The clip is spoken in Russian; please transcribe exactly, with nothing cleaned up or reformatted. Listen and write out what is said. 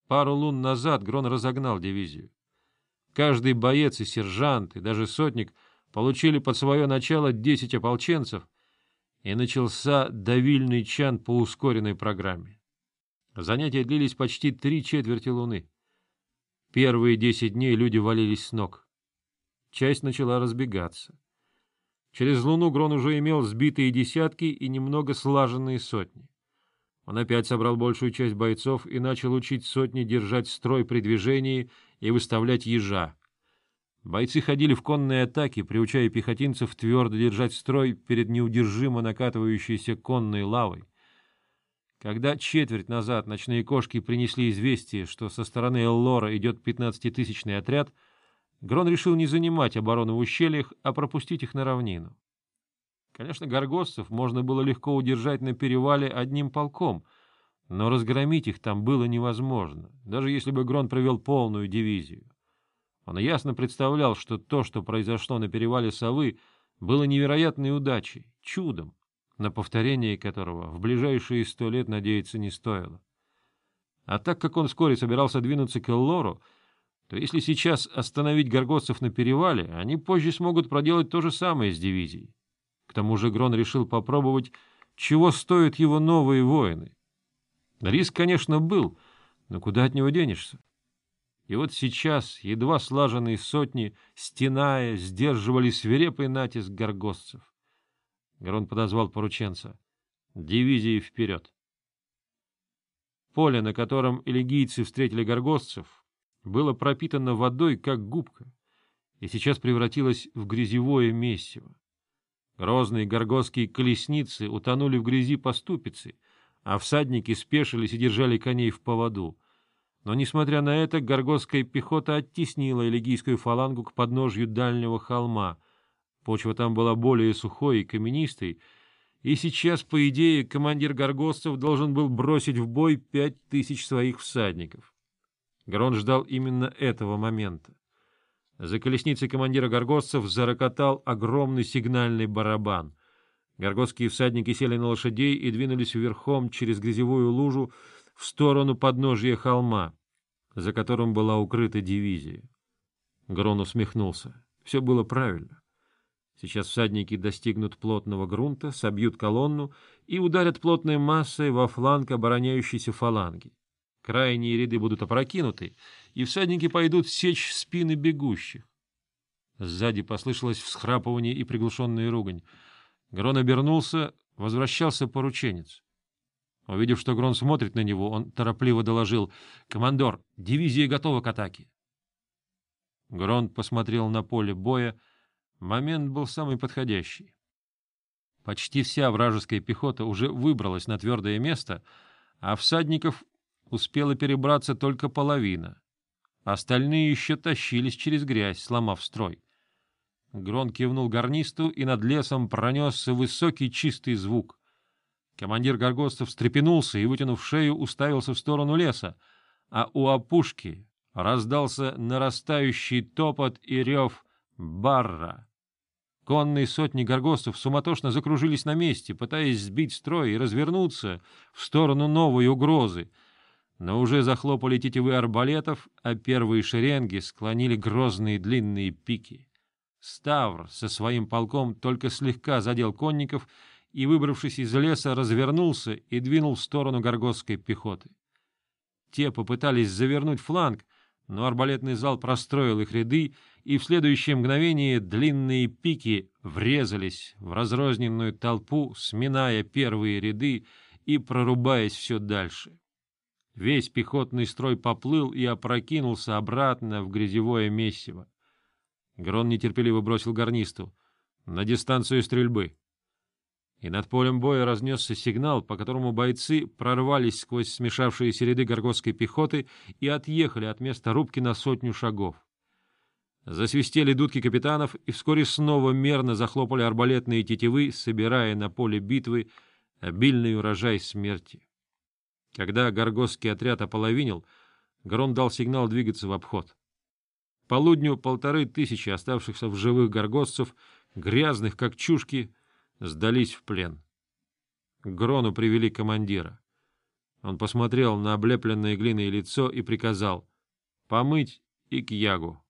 Пару лун назад Грон разогнал дивизию. Каждый боец и сержант, и даже сотник получили под свое начало десять ополченцев, и начался давильный чан по ускоренной программе. Занятия длились почти три четверти луны. Первые десять дней люди валились с ног. Часть начала разбегаться. Через луну Грон уже имел сбитые десятки и немного слаженные сотни. Он опять собрал большую часть бойцов и начал учить сотни держать строй при движении и выставлять ежа. Бойцы ходили в конные атаки, приучая пехотинцев твердо держать строй перед неудержимо накатывающейся конной лавой. Когда четверть назад ночные кошки принесли известие, что со стороны Эллора идет пятнадцатитысячный отряд, Грон решил не занимать оборону в ущельях, а пропустить их на равнину. Конечно, горгостцев можно было легко удержать на перевале одним полком, но разгромить их там было невозможно, даже если бы Грон провел полную дивизию. Он ясно представлял, что то, что произошло на перевале Совы, было невероятной удачей, чудом, на повторение которого в ближайшие сто лет надеяться не стоило. А так как он вскоре собирался двинуться к Эллору, то если сейчас остановить горгостцев на перевале, они позже смогут проделать то же самое с дивизией. К тому же Грон решил попробовать, чего стоят его новые воины. Риск, конечно, был, но куда от него денешься? И вот сейчас едва слаженные сотни, стеная, сдерживали свирепый натиск горгостцев. Грон подозвал порученца. «Дивизии вперед!» Поле, на котором элегийцы встретили горгостцев, было пропитано водой, как губка, и сейчас превратилось в грязевое месиво. Грозные горгостские колесницы утонули в грязи по ступице, а всадники спешились и держали коней в поводу. Но, несмотря на это, горгостская пехота оттеснила элегийскую фалангу к подножью дальнего холма. Почва там была более сухой и каменистой, и сейчас, по идее, командир горгостцев должен был бросить в бой пять тысяч своих всадников. Грон ждал именно этого момента. За колесницей командира горгостцев зарокотал огромный сигнальный барабан. Горгостские всадники сели на лошадей и двинулись верхом через грязевую лужу в сторону подножия холма, за которым была укрыта дивизия. Грон усмехнулся. Все было правильно. Сейчас всадники достигнут плотного грунта, собьют колонну и ударят плотной массой во фланг обороняющейся фаланги. Крайние ряды будут опрокинуты, и всадники пойдут сечь спины бегущих. Сзади послышалось всхрапывание и приглушенная ругань. Грон обернулся, возвращался порученец. Увидев, что Грон смотрит на него, он торопливо доложил: «Командор, дивизия готова к атаке». Грон посмотрел на поле боя. Момент был самый подходящий. Почти вся вражеская пехота уже выбралась на твердое место, а всадников успела перебраться только половина. Остальные еще тащились через грязь, сломав строй. Грон кивнул гарнисту, и над лесом пронесся высокий чистый звук. Командир горгостцев встрепенулся и, вытянув шею, уставился в сторону леса, а у опушки раздался нарастающий топот и рев барра. Конные сотни горгостцев суматошно закружились на месте, пытаясь сбить строй и развернуться в сторону новой угрозы, но уже захлопали тетивы арбалетов, а первые шеренги склонили грозные длинные пики. Ставр со своим полком только слегка задел конников и, выбравшись из леса, развернулся и двинул в сторону горгостской пехоты. Те попытались завернуть фланг, но арбалетный залп простроил их ряды, и в следующее мгновение длинные пики врезались в разрозненную толпу, сминая первые ряды и прорубаясь все дальше. Весь пехотный строй поплыл и опрокинулся обратно в грязевое месиво. Грон нетерпеливо бросил гарнисту: «На дистанцию стрельбы». И над полем боя разнесся сигнал, по которому бойцы прорвались сквозь смешавшиеся ряды горгостской пехоты и отъехали от места рубки на сотню шагов. Засвистели дудки капитанов, и вскоре снова мерно захлопали арбалетные тетивы, собирая на поле битвы обильный урожай смерти. Когда горгостский отряд ополовинил, Грон дал сигнал двигаться в обход. К полудню полторы тысячи оставшихся в живых горгостцев, грязных как чушки, сдались в плен. К Грону привели командира. Он посмотрел на облепленное глиной лицо и приказал: — Помыть и к ягу.